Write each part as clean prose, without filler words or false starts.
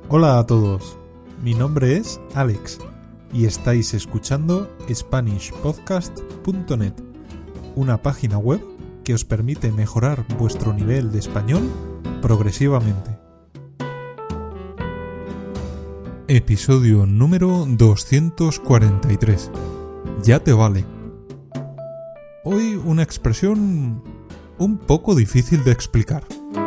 Hola a todos, mi nombre es Alex y estáis escuchando SpanishPodcast.net, una página web que os permite mejorar vuestro nivel de español progresivamente. Episodio número 243. Ya te vale. Hoy una expresión un poco difícil de explicar.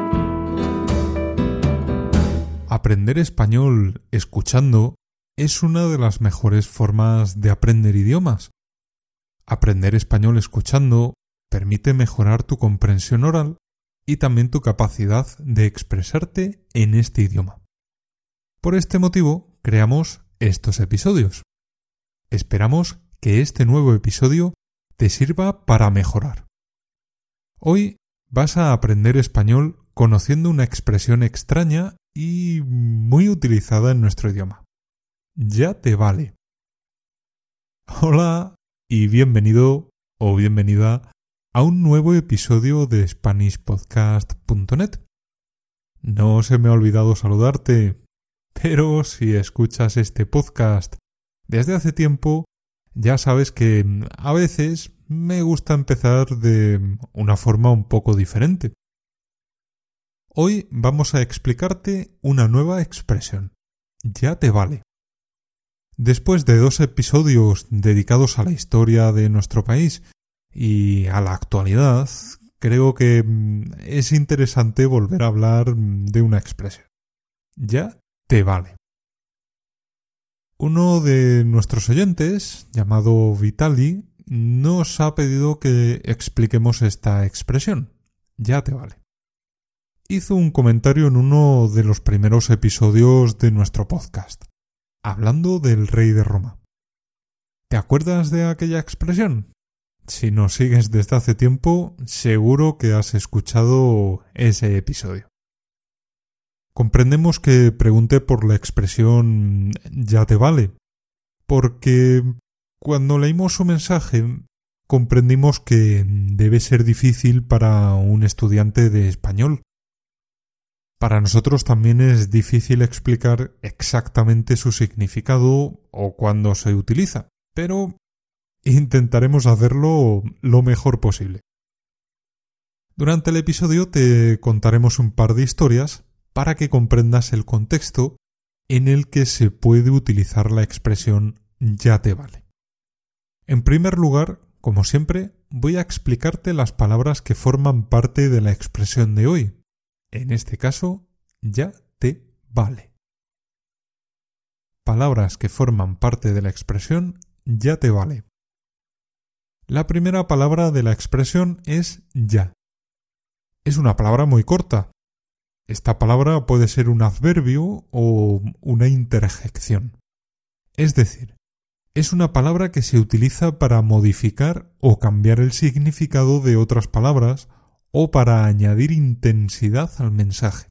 Aprender español escuchando es una de las mejores formas de aprender idiomas. Aprender español escuchando permite mejorar tu comprensión oral y también tu capacidad de expresarte en este idioma. Por este motivo, creamos estos episodios. Esperamos que este nuevo episodio te sirva para mejorar. Hoy vas a aprender español conociendo una expresión extraña y muy utilizada en nuestro idioma. Ya te vale. Hola y bienvenido o bienvenida a un nuevo episodio de SpanishPodcast.net. No se me ha olvidado saludarte, pero si escuchas este podcast desde hace tiempo, ya sabes que a veces me gusta empezar de una forma un poco diferente. Hoy vamos a explicarte una nueva expresión. Ya te vale. Después de 2 episodios dedicados a la historia de nuestro país y a la actualidad, creo que es interesante volver a hablar de una expresión. Ya te vale. Uno de nuestros oyentes, llamado Vitali, nos ha pedido que expliquemos esta expresión. Ya te vale. Hizo un comentario en uno de los primeros episodios de nuestro podcast, hablando del rey de Roma. ¿Te acuerdas de aquella expresión? Si nos sigues desde hace tiempo, seguro que has escuchado ese episodio. Comprendemos que pregunté por la expresión ya te vale, porque cuando leímos su mensaje comprendimos que debe ser difícil para un estudiante de español. Para nosotros también es difícil explicar exactamente su significado o cuándo se utiliza, pero intentaremos hacerlo lo mejor posible. Durante el episodio te contaremos un par de historias para que comprendas el contexto en el que se puede utilizar la expresión ya te vale. En primer lugar, como siempre, voy a explicarte las palabras que forman parte de la expresión de hoy. En este caso, ya te vale. Palabras que forman parte de la expresión ya te vale. La primera palabra de la expresión es ya. Es una palabra muy corta. Esta palabra puede ser un adverbio o una interjección. Es decir, es una palabra que se utiliza para modificar o cambiar el significado de otras palabras o para añadir intensidad al mensaje.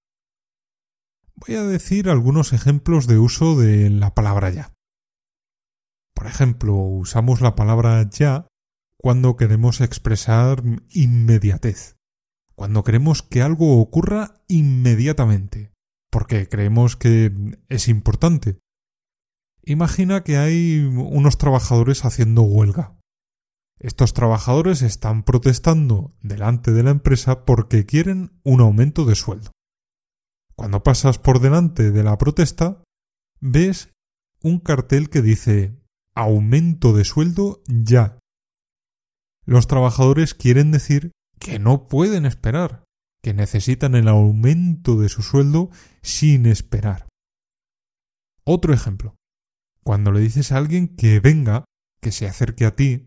Voy a decir algunos ejemplos de uso de la palabra ya. Por ejemplo, usamos la palabra ya cuando queremos expresar inmediatez, cuando queremos que algo ocurra inmediatamente, porque creemos que es importante. Imagina que hay unos trabajadores haciendo huelga. Estos trabajadores están protestando delante de la empresa porque quieren un aumento de sueldo. Cuando pasas por delante de la protesta, ves un cartel que dice aumento de sueldo ya. Los trabajadores quieren decir que no pueden esperar, que necesitan el aumento de su sueldo sin esperar. Otro ejemplo. Cuando le dices a alguien que venga, que se acerque a ti,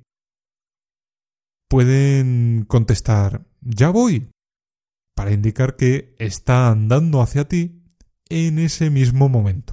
pueden contestar ya voy, para indicar que está andando hacia ti en ese mismo momento.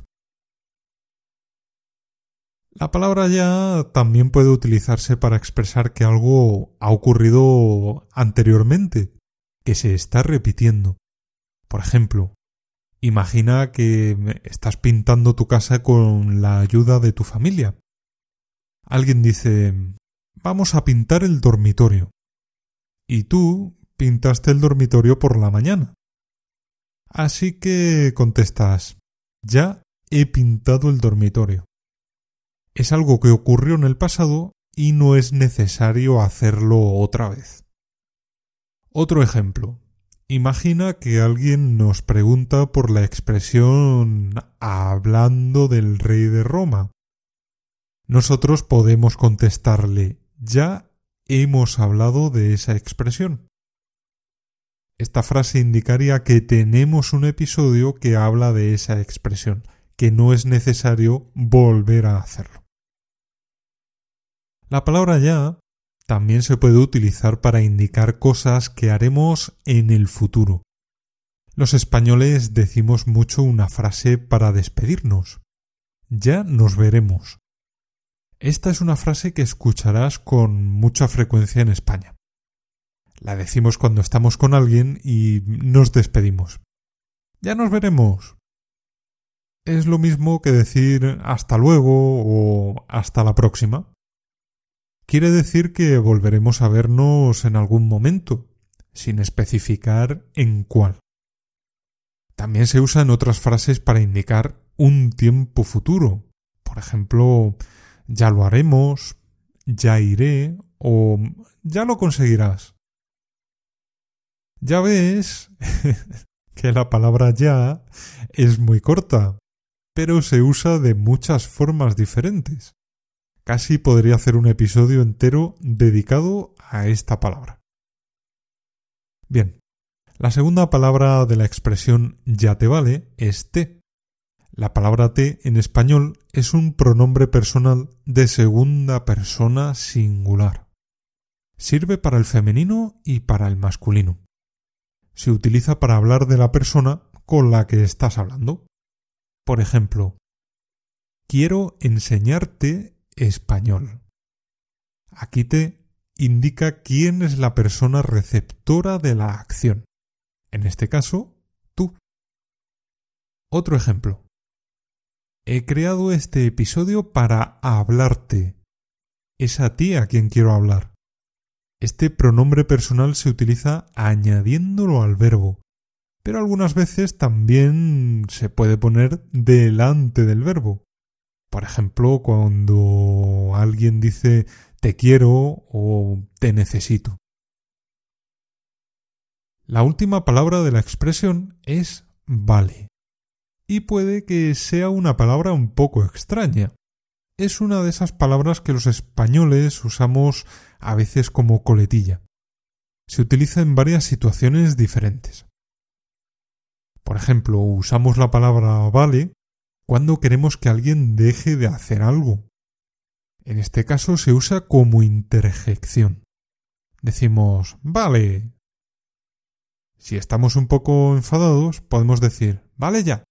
La palabra ya también puede utilizarse para expresar que algo ha ocurrido anteriormente, que se está repitiendo. Por ejemplo, imagina que estás pintando tu casa con la ayuda de tu familia. Alguien dice vamos a pintar el dormitorio. Y tú pintaste el dormitorio por la mañana. Así que contestas Ya he pintado el dormitorio. Es algo que ocurrió en el pasado y no es necesario hacerlo otra vez. Otro ejemplo. Imagina que alguien nos pregunta por la expresión hablando del rey de Roma. Nosotros podemos contestarle, ya hemos hablado de esa expresión. Esta frase indicaría que tenemos un episodio que habla de esa expresión, que no es necesario volver a hacerlo. La palabra ya también se puede utilizar para indicar cosas que haremos en el futuro. Los españoles decimos mucho una frase para despedirnos. Ya nos veremos. Esta es una frase que escucharás con mucha frecuencia en España. La decimos cuando estamos con alguien y nos despedimos. Ya nos veremos. Es lo mismo que decir hasta luego o hasta la próxima. Quiere decir que volveremos a vernos en algún momento, sin especificar en cuál. También se usa en otras frases para indicar un tiempo futuro. Por ejemplo, ya lo haremos, ya iré o ya lo conseguirás. Ya ves que la palabra ya es muy corta, pero se usa de muchas formas diferentes. Casi podría hacer un episodio entero dedicado a esta palabra. Bien, la segunda palabra de la expresión ya te vale es te. La palabra te en español es un pronombre personal de segunda persona singular. Sirve para el femenino y para el masculino. Se utiliza para hablar de la persona con la que estás hablando. Por ejemplo, quiero enseñarte español. Aquí te indica quién es la persona receptora de la acción. En este caso, tú. Otro ejemplo. He creado este episodio para hablarte. Es a ti a quien quiero hablar. Este pronombre personal se utiliza añadiéndolo al verbo, pero algunas veces también se puede poner delante del verbo. Por ejemplo, cuando alguien dice te quiero o te necesito. La última palabra de la expresión es vale. Y puede que sea una palabra un poco extraña. Es una de esas palabras que los españoles usamos a veces como coletilla. Se utiliza en varias situaciones diferentes. Por ejemplo, usamos la palabra vale cuando queremos que alguien deje de hacer algo. En este caso se usa como interjección. Decimos vale. Si estamos un poco enfadados, podemos decir vale ya.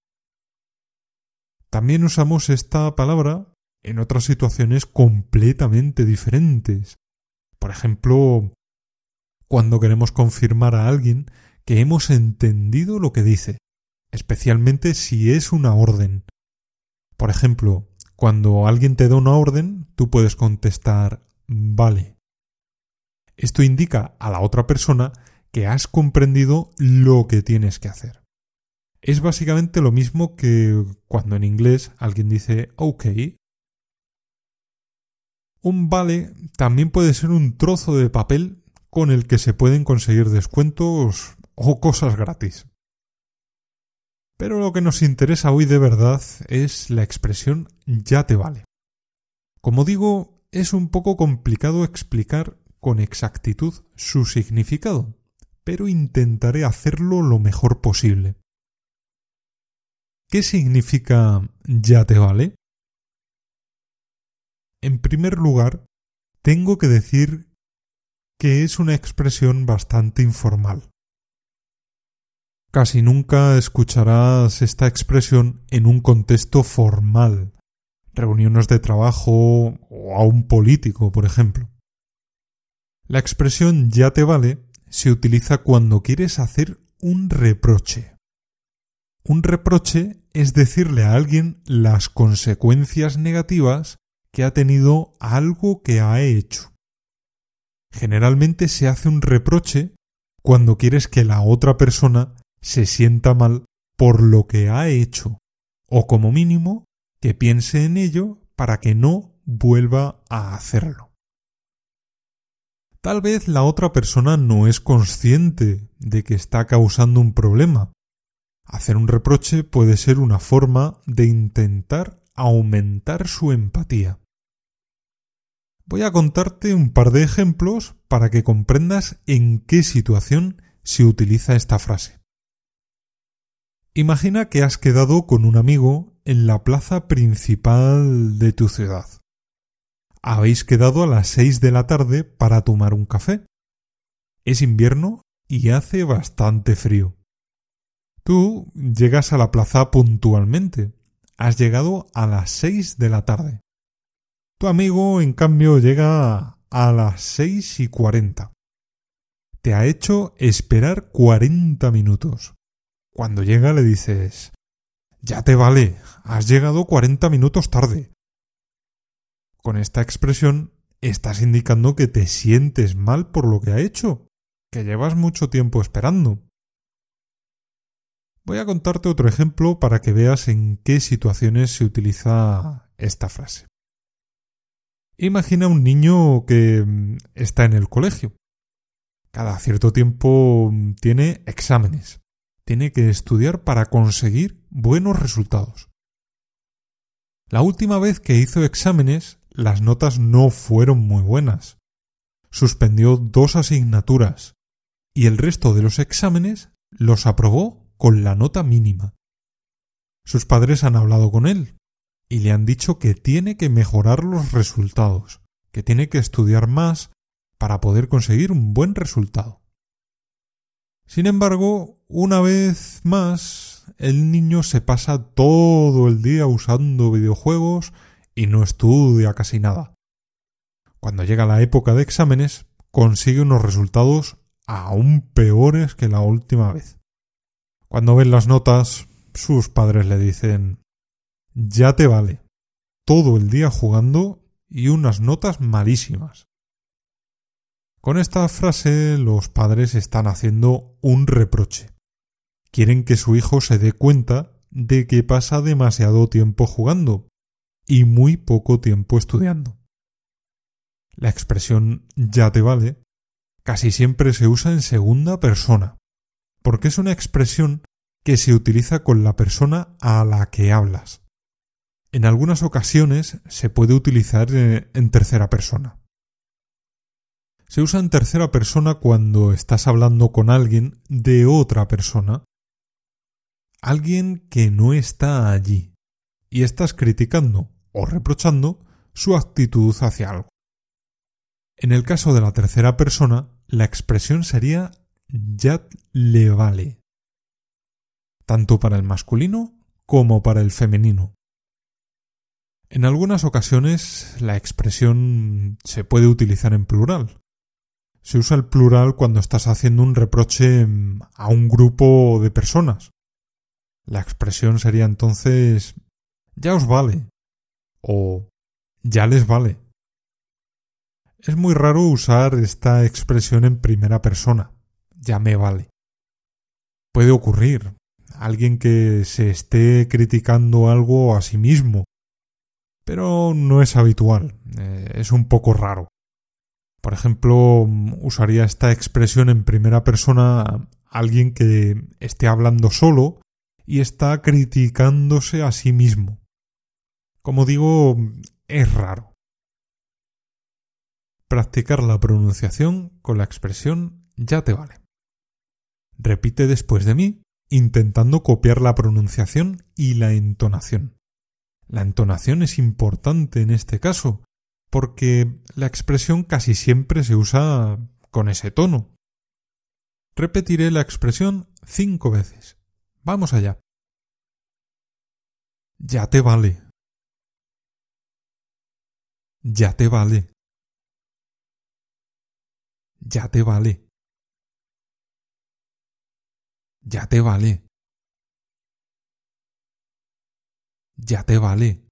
También usamos esta palabra en otras situaciones completamente diferentes. Por ejemplo, cuando queremos confirmar a alguien que hemos entendido lo que dice, especialmente si es una orden. Por ejemplo, cuando alguien te da una orden, tú puedes contestar vale. Esto indica a la otra persona que has comprendido lo que tienes que hacer. Es básicamente lo mismo que cuando en inglés alguien dice OK. Un vale también puede ser un trozo de papel con el que se pueden conseguir descuentos o cosas gratis. Pero lo que nos interesa hoy de verdad es la expresión ya te vale. Como digo, es un poco complicado explicar con exactitud su significado, pero intentaré hacerlo lo mejor posible. ¿Qué significa ya te vale? En primer lugar, tengo que decir que es una expresión bastante informal. Casi nunca escucharás esta expresión en un contexto formal, reuniones de trabajo o a un político, por ejemplo. La expresión ya te vale se utiliza cuando quieres hacer un reproche. Un reproche es decirle a alguien las consecuencias negativas que ha tenido algo que ha hecho. Generalmente se hace un reproche cuando quieres que la otra persona se sienta mal por lo que ha hecho. o como mínimo que piense en ello para que no vuelva a hacerlo. Tal vez la otra persona no es consciente de que está causando un problema. Hacer un reproche puede ser una forma de intentar aumentar su empatía. Voy a contarte un par de ejemplos para que comprendas en qué situación se utiliza esta frase. Imagina que has quedado con un amigo en la plaza principal de tu ciudad. Habéis quedado a las 6 de la tarde para tomar un café. Es invierno y hace bastante frío. Tú llegas a la plaza puntualmente. Has llegado a las 6 de la tarde. Tu amigo, en cambio, llega a las 6:40. Te ha hecho esperar 40 minutos. Cuando llega le dices: «Ya te vale, has llegado 40 minutos tarde». Con esta expresión estás indicando que te sientes mal por lo que ha hecho, que llevas mucho tiempo esperando. Voy a contarte otro ejemplo para que veas en qué situaciones se utiliza esta frase. Imagina un niño que está en el colegio. Cada cierto tiempo tiene exámenes. Tiene que estudiar para conseguir buenos resultados. La última vez que hizo exámenes, las notas no fueron muy buenas. Suspendió 2 asignaturas y el resto de los exámenes los aprobó con la nota mínima. Sus padres han hablado con él y le han dicho que tiene que mejorar los resultados, que tiene que estudiar más para poder conseguir un buen resultado. Sin embargo, una vez más, el niño se pasa todo el día usando videojuegos y no estudia casi nada. Cuando llega la época de exámenes, consigue unos resultados aún peores que la última vez. Cuando ven las notas, sus padres le dicen: «Ya te vale, todo el día jugando y unas notas malísimas». Con esta frase los padres están haciendo un reproche. Quieren que su hijo se dé cuenta de que pasa demasiado tiempo jugando y muy poco tiempo estudiando. La expresión «ya te vale» casi siempre se usa en segunda persona, porque es una expresión que se utiliza con la persona a la que hablas. En algunas ocasiones se puede utilizar en tercera persona. Se usa en tercera persona cuando estás hablando con alguien de otra persona, alguien que no está allí, y estás criticando o reprochando su actitud hacia algo. En el caso de la tercera persona, la expresión sería «ya le vale», tanto para el masculino como para el femenino. En algunas ocasiones la expresión se puede utilizar en plural. Se usa el plural cuando estás haciendo un reproche a un grupo de personas. La expresión sería entonces «ya os vale» o «ya les vale». Es muy raro usar esta expresión en primera persona, «ya me vale». Puede ocurrir, alguien que se esté criticando algo a sí mismo, pero no es habitual, es un poco raro. Por ejemplo, usaría esta expresión en primera persona alguien que esté hablando solo y está criticándose a sí mismo. Como digo, es raro. Practicar la pronunciación con la expresión «ya te vale». Repite después de mí, intentando copiar la pronunciación y la entonación. La entonación es importante en este caso, porque la expresión casi siempre se usa con ese tono. Repetiré la expresión 5 veces. Vamos allá. «Ya te vale». «Ya te vale». «Ya te vale». «Ya te vale». «Ya te vale».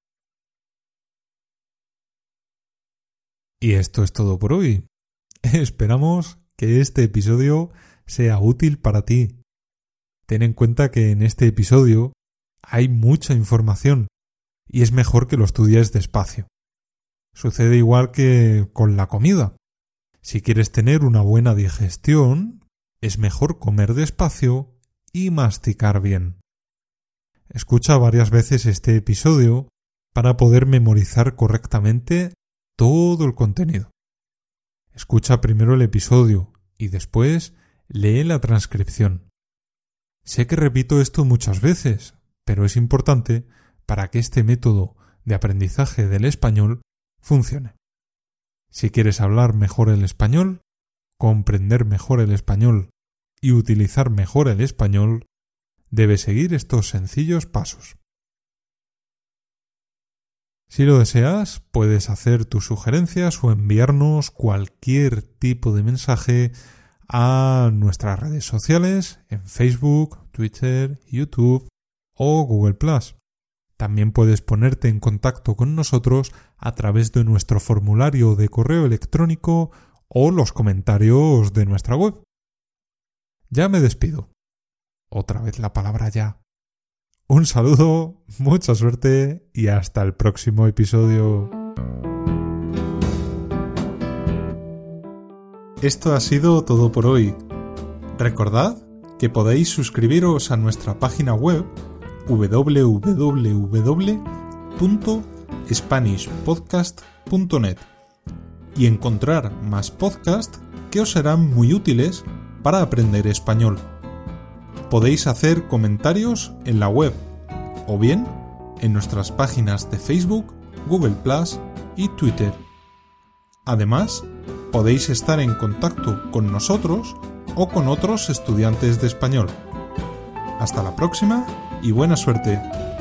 Y esto es todo por hoy. Esperamos que este episodio sea útil para ti. Ten en cuenta que en este episodio Hay mucha información y es mejor que lo estudies despacio. Sucede igual que con la comida. Si quieres tener una buena digestión, es mejor comer despacio y masticar bien. Escucha varias veces este episodio para poder memorizar correctamente todo el contenido. Escucha primero el episodio y después lee la transcripción. Sé que repito esto muchas veces, pero es importante para que este método de aprendizaje del español funcione. Si quieres hablar mejor el español, comprender mejor el español y utilizar mejor el español, debes seguir estos sencillos pasos. Si lo deseas, puedes hacer tus sugerencias o enviarnos cualquier tipo de mensaje a nuestras redes sociales en Facebook, Twitter, YouTube o Google+. También puedes ponerte en contacto con nosotros a través de nuestro formulario de correo electrónico o los comentarios de nuestra web. Ya me despido. Otra vez la palabra ya. Un saludo, mucha suerte y hasta el próximo episodio. Esto ha sido todo por hoy. Recordad que podéis suscribiros a nuestra página web www.spanishpodcast.net y encontrar más podcasts que os serán muy útiles para aprender español. Podéis hacer comentarios en la web o bien en nuestras páginas de Facebook, Google+ y Twitter. Además, podéis estar en contacto con nosotros o con otros estudiantes de español. Hasta la próxima y buena suerte.